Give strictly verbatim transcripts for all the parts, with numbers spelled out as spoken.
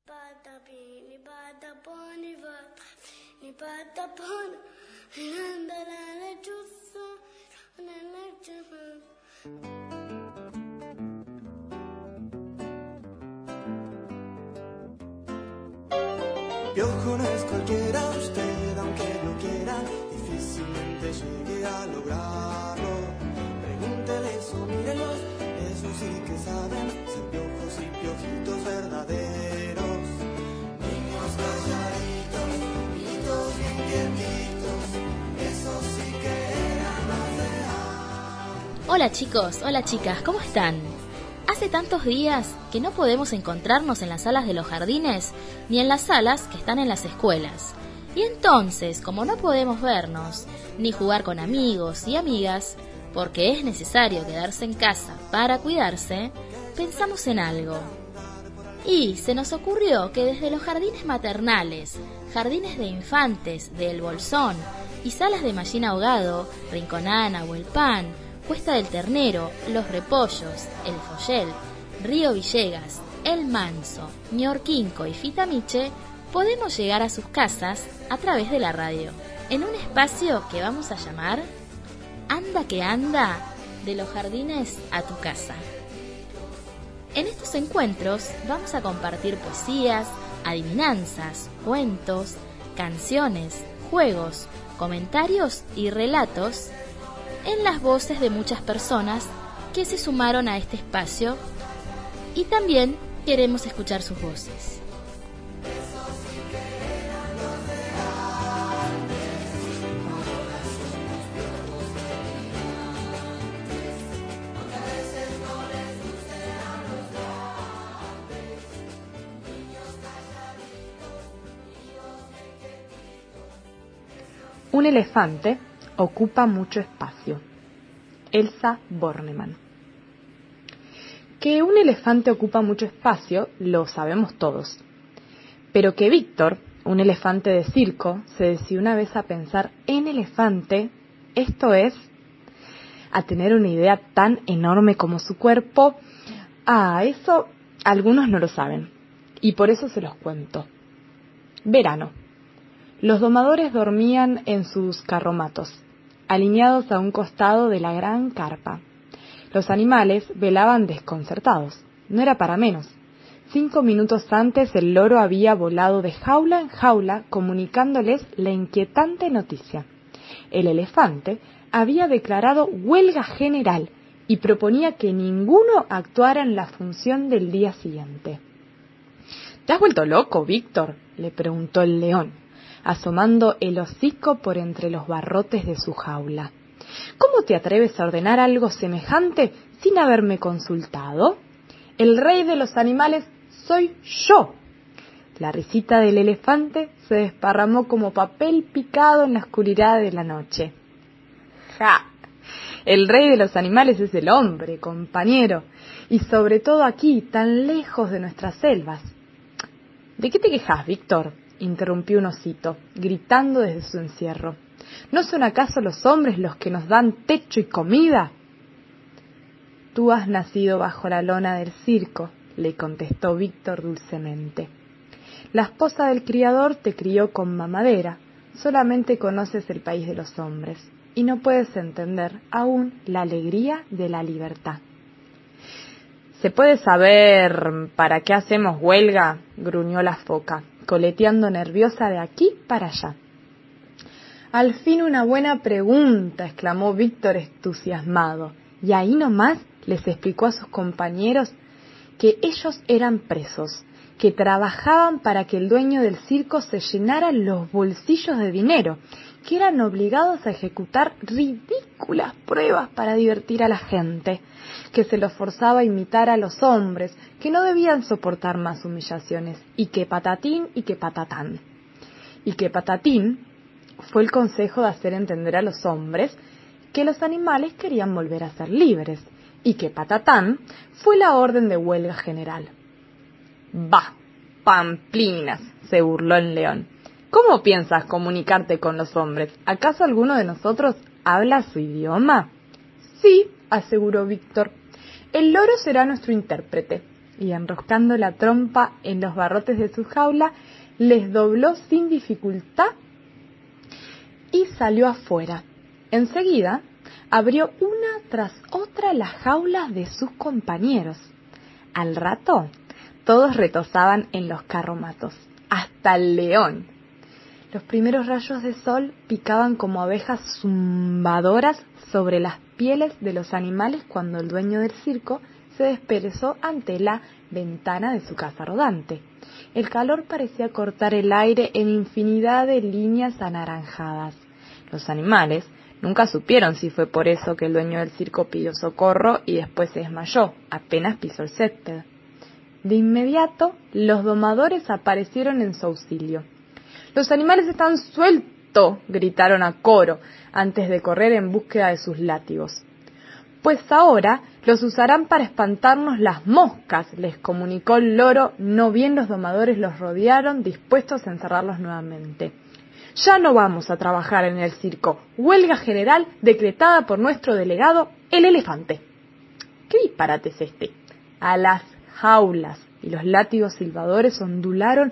Piojo no es cualquiera, usted aunque lo quiera, difícilmente llegue a lograrlo. Pregúntele eso, mírenlos, eso sí que saben, ser piojos y piojitos verdaderos. Niños calladitos, niñitos bien quietitos, eso sí que eran más real. Hola chicos, hola chicas, ¿cómo están? Hace tantos días que no podemos encontrarnos en las salas de los jardines ni en las salas que están en las escuelas. Y entonces, como no podemos vernos ni jugar con amigos y amigas, porque es necesario quedarse en casa para cuidarse, pensamos en algo. Y se nos ocurrió que desde los jardines maternales, jardines de infantes de El Bolsón y salas de Mallín Ahogado, Rinconana, Huelpán, Cuesta del Ternero, Los Repollos, El Follel, Río Villegas, El Manso, Ñorquinco y Fitamiche, podemos llegar a sus casas a través de la radio, en un espacio que vamos a llamar Anda que Anda, de los jardines a tu casa. En estos encuentros vamos a compartir poesías, adivinanzas, cuentos, canciones, juegos, comentarios y relatos en las voces de muchas personas que se sumaron a este espacio, y también queremos escuchar sus voces. Un elefante ocupa mucho espacio. Elsa Bornemann. Que un elefante ocupa mucho espacio lo sabemos todos, pero que Víctor, un elefante de circo, se decidió una vez a pensar en elefante, esto es, a tener una idea tan enorme como su cuerpo, ah, eso algunos no lo saben, y por eso se los cuento. Verano. Los domadores dormían en sus carromatos, alineados a un costado de la gran carpa. Los animales velaban desconcertados. No era para menos. Cinco minutos antes el loro había volado de jaula en jaula comunicándoles la inquietante noticia. El elefante había declarado huelga general y proponía que ninguno actuara en la función del día siguiente. ¿Te has vuelto loco, Víctor?, le preguntó el león, asomando el hocico por entre los barrotes de su jaula. ¿Cómo te atreves a ordenar algo semejante sin haberme consultado? El rey de los animales soy yo. La risita del elefante se desparramó como papel picado en la oscuridad de la noche. ¡Ja! El rey de los animales es el hombre, compañero, y sobre todo aquí, tan lejos de nuestras selvas. ¿De qué te quejas, Víctor?, interrumpió un osito, gritando desde su encierro. ¿No son acaso los hombres los que nos dan techo y comida? Tú has nacido bajo la lona del circo, le contestó Víctor dulcemente. La esposa del criador te crió con mamadera, solamente conoces el país de los hombres, y no puedes entender aún la alegría de la libertad. ¿Se puede saber para qué hacemos huelga?, gruñó la foca, coleteando nerviosa de aquí para allá. Al fin una buena pregunta, exclamó Víctor entusiasmado, y ahí nomás les explicó a sus compañeros que ellos eran presos, que trabajaban para que el dueño del circo se llenara los bolsillos de dinero, que eran obligados a ejecutar ridículas pruebas para divertir a la gente, que se los forzaba a imitar a los hombres, que no debían soportar más humillaciones, y que patatín y que patatán. Y que patatín fue el consejo de hacer entender a los hombres que los animales querían volver a ser libres, y que patatán fue la orden de huelga general. «Bah, pamplinas», se burló el león. «¿Cómo piensas comunicarte con los hombres? ¿Acaso alguno de nosotros habla su idioma?» «Sí», aseguró Víctor. «El loro será nuestro intérprete. y enroscando la trompa en los barrotes de su jaula, les dobló sin dificultad y salió afuera. Enseguida abrió una tras otra las jaulas de sus compañeros. Al rato, todos retozaban en los carromatos, hasta el león. Los primeros rayos de sol picaban como abejas zumbadoras sobre las pieles de los animales cuando el dueño del circo se desperezó ante la ventana de su casa rodante. El calor parecía cortar el aire en infinidad de líneas anaranjadas. Los animales nunca supieron si fue por eso que el dueño del circo pidió socorro y después se desmayó, apenas pisó el césped. De inmediato, los domadores aparecieron en su auxilio. «¡Los animales están sueltos!», gritaron a coro, antes de correr en búsqueda de sus látigos. «Pues ahora los usarán para espantarnos las moscas», les comunicó el loro, no bien los domadores los rodearon, dispuestos a encerrarlos nuevamente. «Ya no vamos a trabajar en el circo. Huelga general decretada por nuestro delegado, el elefante». «¿Qué disparate es este?». A las jaulas, y los látigos silbadores ondularon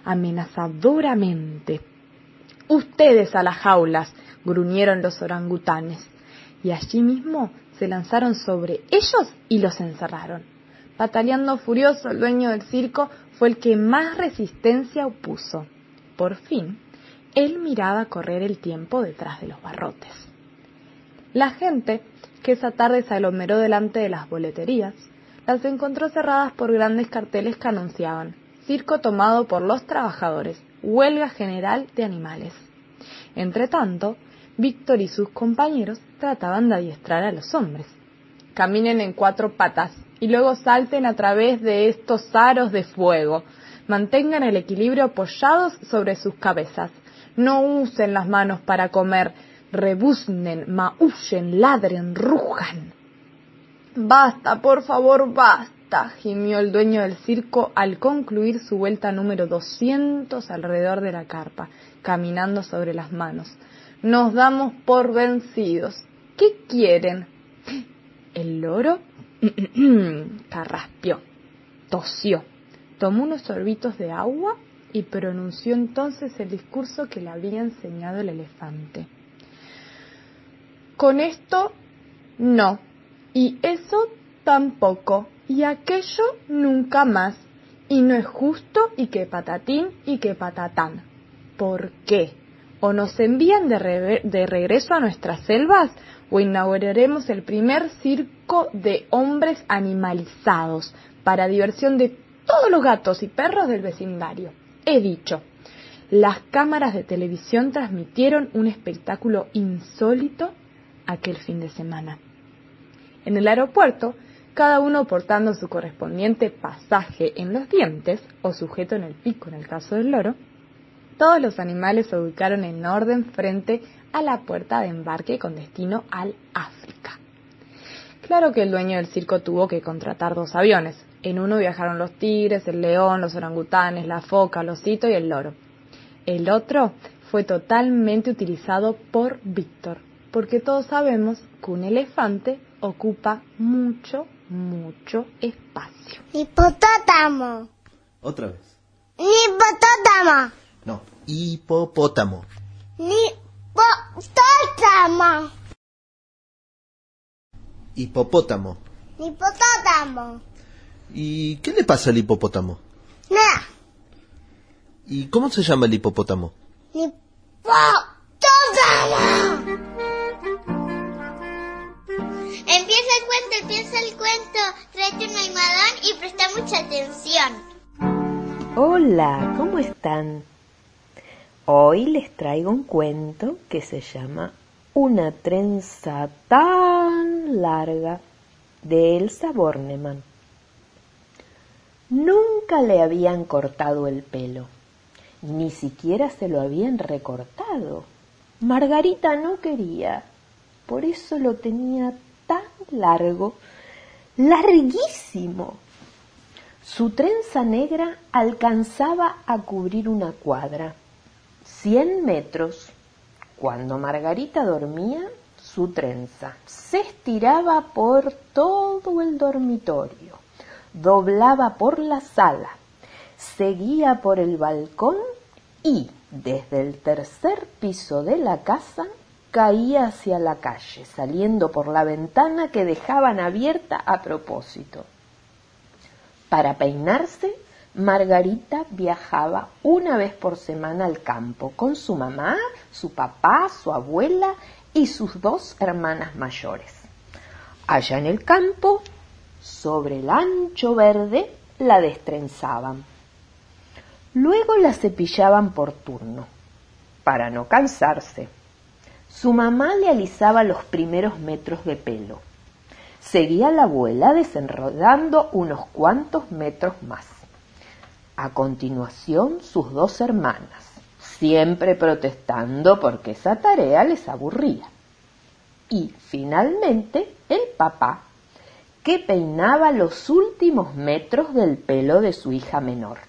amenazadoramente. «Ustedes a las jaulas», gruñeron los orangutanes, y allí mismo se lanzaron sobre ellos y los encerraron. Pataleando furioso, el dueño del circo fue el que más resistencia opuso. Por fin, él miraba correr el tiempo detrás de los barrotes. La gente, que esa tarde se aglomeró delante de las boleterías, las encontró cerradas por grandes carteles que anunciaban: circo tomado por los trabajadores, huelga general de animales. Entretanto, Víctor y sus compañeros trataban de adiestrar a los hombres. «Caminen en cuatro patas y luego salten a través de estos aros de fuego. Mantengan el equilibrio apoyados sobre sus cabezas. No usen las manos para comer. Rebuznen, maullen, ladren, rujan». «Basta, por favor, basta», gimió el dueño del circo al concluir su vuelta número doscientos alrededor de la carpa, caminando sobre las manos. «Nos damos por vencidos. ¿Qué quieren?» El loro carraspeó, tosió, tomó unos sorbitos de agua y pronunció entonces el discurso que le había enseñado el elefante. «Con esto, no, y eso tampoco, y aquello nunca más, y no es justo, y que patatín, y que patatán. ¿Por qué? O nos envían de, re- de regreso a nuestras selvas, o inauguraremos el primer circo de hombres animalizados, para diversión de todos los gatos y perros del vecindario. He dicho». Las cámaras de televisión transmitieron un espectáculo insólito aquel fin de semana. En el aeropuerto, cada uno portando su correspondiente pasaje en los dientes, o sujeto en el pico en el caso del loro, todos los animales se ubicaron en orden frente a la puerta de embarque con destino al África. Claro que el dueño del circo tuvo que contratar dos aviones. En uno viajaron los tigres, el león, los orangutanes, la foca, el osito y el loro. El otro fue totalmente utilizado por Víctor, porque todos sabemos que un elefante ocupa mucho, mucho espacio. Hipopótamo. Otra vez. Hipopótamo. No, hipopótamo. Hipopótamo. Hipopótamo. Hipopótamo. ¿Y qué le pasa al hipopótamo? Nada. ¿Y cómo se llama el hipopótamo? Hipopótamo. Empieza el cuento, empieza el cuento. Tráete un almohadón y presta mucha atención. Hola, ¿cómo están? Hoy les traigo un cuento que se llama Una trenza tan larga, de Elsa Bornemann. Nunca le habían cortado el pelo, ni siquiera se lo habían recortado. Margarita no quería, por eso lo tenía tan largo, larguísimo. Su trenza negra alcanzaba a cubrir una cuadra, cien metros. Cuando Margarita dormía, su trenza se estiraba por todo el dormitorio, doblaba por la sala, seguía por el balcón y, desde el tercer piso de la casa, caía hacia la calle, saliendo por la ventana que dejaban abierta a propósito. Para peinarse, Margarita viajaba una vez por semana al campo con su mamá, su papá, su abuela y sus dos hermanas mayores. Allá en el campo, sobre el ancho verde, la destrenzaban. Luego la cepillaban por turno, para no cansarse. Su mamá le alisaba los primeros metros de pelo. Seguía la abuela desenredando unos cuantos metros más. A continuación, sus dos hermanas, siempre protestando porque esa tarea les aburría. Y, finalmente, el papá, que peinaba los últimos metros del pelo de su hija menor.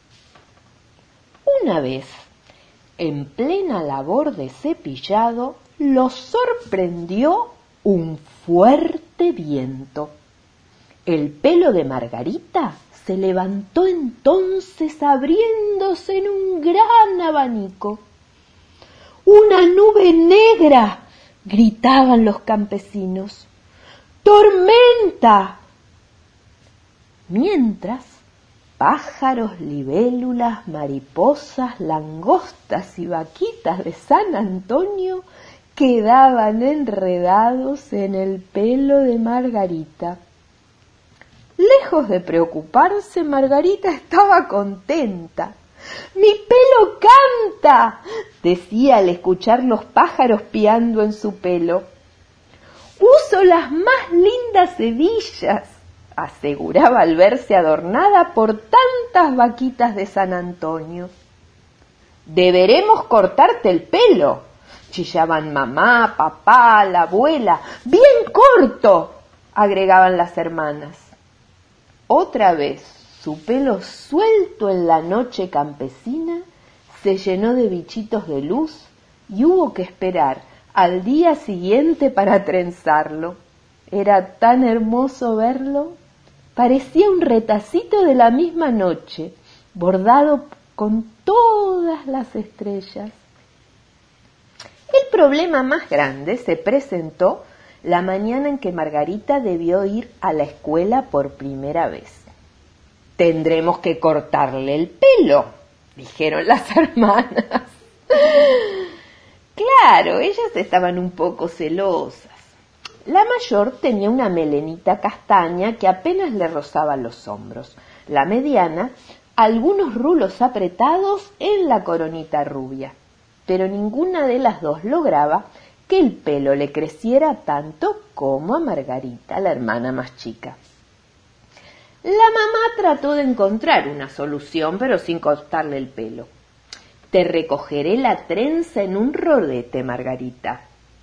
Una vez, en plena labor de cepillado, los sorprendió un fuerte viento. El pelo de Margarita se levantó entonces abriéndose en un gran abanico. ¡Una nube negra!, gritaban los campesinos. ¡Tormenta! Mientras, pájaros, libélulas, mariposas, langostas y vaquitas de San Antonio quedaban enredados en el pelo de Margarita. Lejos de preocuparse, Margarita estaba contenta. ¡Mi pelo canta!, decía al escuchar los pájaros piando en su pelo. ¡Uso las más lindas hebillas!, aseguraba al verse adornada por tantas vaquitas de San Antonio. «Deberemos cortarte el pelo», chillaban mamá, papá, la abuela. «¡Bien corto!», agregaban las hermanas. Otra vez, su pelo suelto en la noche campesina se llenó de bichitos de luz y hubo que esperar al día siguiente para trenzarlo. Era tan hermoso verlo. Parecía un retacito de la misma noche, bordado con todas las estrellas. El problema más grande se presentó la mañana en que Margarita debió ir a la escuela por primera vez. «Tendremos que cortarle el pelo», dijeron las hermanas. Claro, ellas estaban un poco celosas. La mayor tenía una melenita castaña que apenas le rozaba los hombros. La mediana, algunos rulos apretados en la coronita rubia. Pero ninguna de las dos lograba que el pelo le creciera tanto como a Margarita, la hermana más chica. La mamá trató de encontrar una solución, pero sin cortarle el pelo. «Te recogeré la trenza en un rodete, Margarita».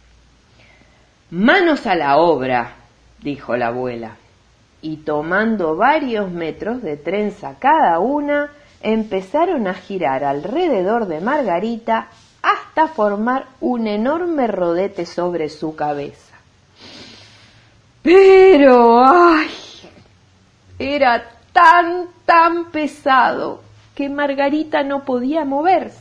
«Manos a la obra», dijo la abuela, y tomando varios metros de trenza cada una, empezaron a girar alrededor de Margarita hasta formar un enorme rodete sobre su cabeza. Pero, ¡ay!, era tan, tan pesado que Margarita no podía moverse.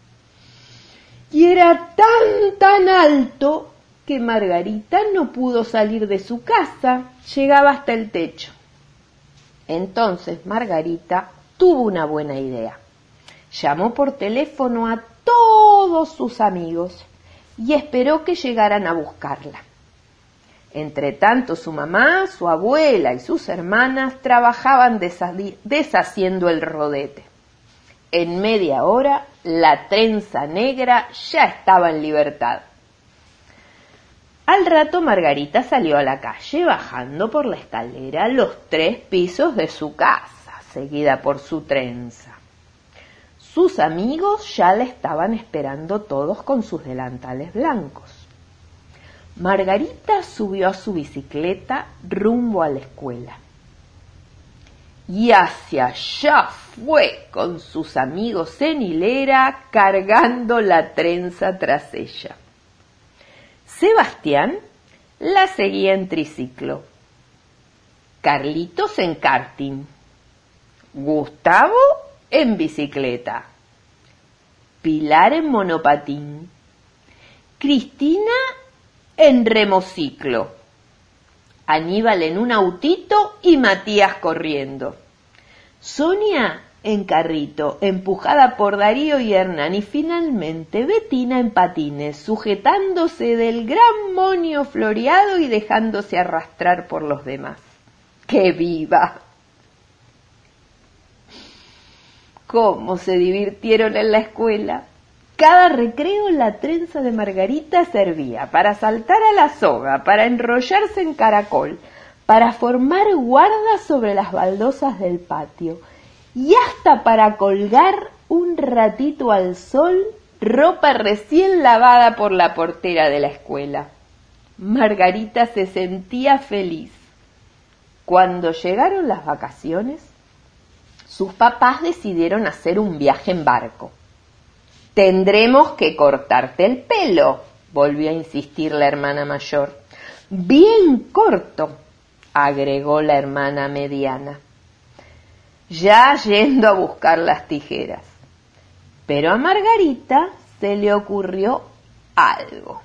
Y era tan, tan alto que Margarita no pudo salir de su casa, llegaba hasta el techo. Entonces Margarita tuvo una buena idea. Llamó por teléfono a todos sus amigos y esperó que llegaran a buscarla. Entretanto, su mamá, su abuela y sus hermanas trabajaban deshaciendo el rodete. En media hora, la trenza negra ya estaba en libertad. Al rato, Margarita salió a la calle bajando por la escalera los tres pisos de su casa, seguida por su trenza. Sus amigos ya la estaban esperando todos con sus delantales blancos. Margarita subió a su bicicleta rumbo a la escuela. Y hacia allá fue con sus amigos en hilera, cargando la trenza tras ella. Sebastián la seguía en triciclo. Carlitos en karting, Gustavo en bicicleta, Pilar en monopatín, Cristina en remociclo, Aníbal en un autito y Matías corriendo, Sonia en carrito, empujada por Darío y Hernán, y finalmente Betina en patines, sujetándose del gran monio floreado y dejándose arrastrar por los demás. ¡Qué viva! ¿Cómo se divirtieron en la escuela? Cada recreo la trenza de Margarita servía para saltar a la soga, para enrollarse en caracol, para formar guardas sobre las baldosas del patio y hasta para colgar un ratito al sol ropa recién lavada por la portera de la escuela. Margarita se sentía feliz. Cuando llegaron las vacaciones, sus papás decidieron hacer un viaje en barco. «Tendremos que cortarte el pelo», volvió a insistir la hermana mayor. «Bien corto», agregó la hermana mediana, ya yendo a buscar las tijeras. Pero a Margarita se le ocurrió algo.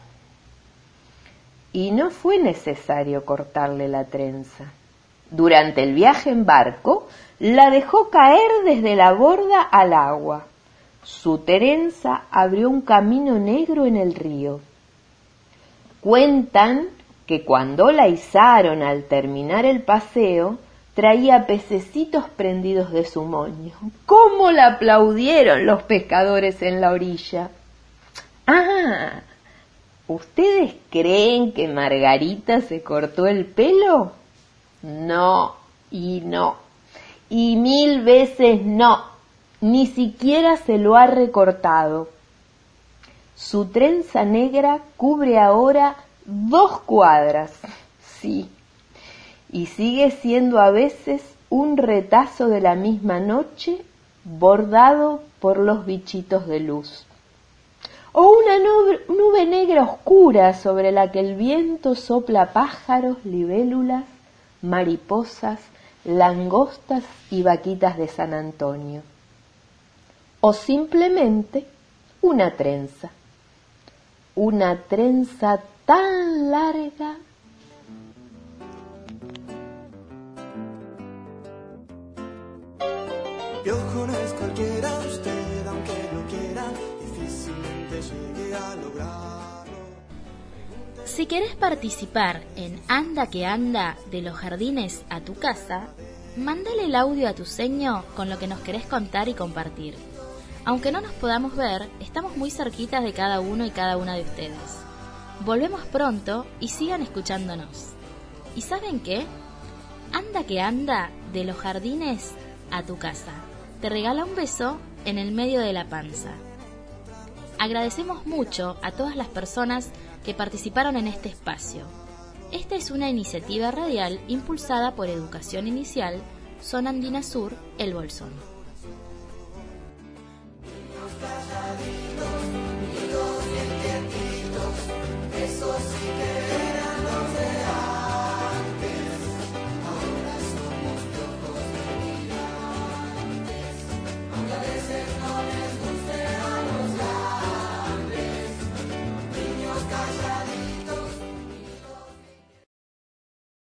Y no fue necesario cortarle la trenza. Durante el viaje en barco, la dejó caer desde la borda al agua. Su trenza abrió un camino negro en el río. Cuentan que cuando la izaron al terminar el paseo, traía pececitos prendidos de su moño. ¡Cómo la aplaudieron los pescadores en la orilla! ¡Ah! ¿Ustedes creen que Margarita se cortó el pelo? No, y no, y mil veces no. Ni siquiera se lo ha recortado. Su trenza negra cubre ahora dos cuadras, sí, y sigue siendo a veces un retazo de la misma noche bordado por los bichitos de luz. O una nube, nube negra oscura sobre la que el viento sopla pájaros, libélulas, mariposas, langostas y vaquitas de San Antonio. O simplemente una trenza, una trenza tan larga. Piojo no es cualquiera, usted aunque lo quiera, difícilmente llegue a lograrlo. Si querés participar en Anda que Anda de los jardines a tu casa, mándale el audio a tu seño con lo que nos querés contar y compartir. Aunque no nos podamos ver, estamos muy cerquitas de cada uno y cada una de ustedes. Volvemos pronto y sigan escuchándonos. ¿Y saben qué? Anda que Anda de los jardines a tu casa. Te regala un beso en el medio de la panza. Agradecemos mucho a todas las personas que participaron en este espacio. Esta es una iniciativa radial impulsada por Educación Inicial, Zona Andina Sur, El Bolsón.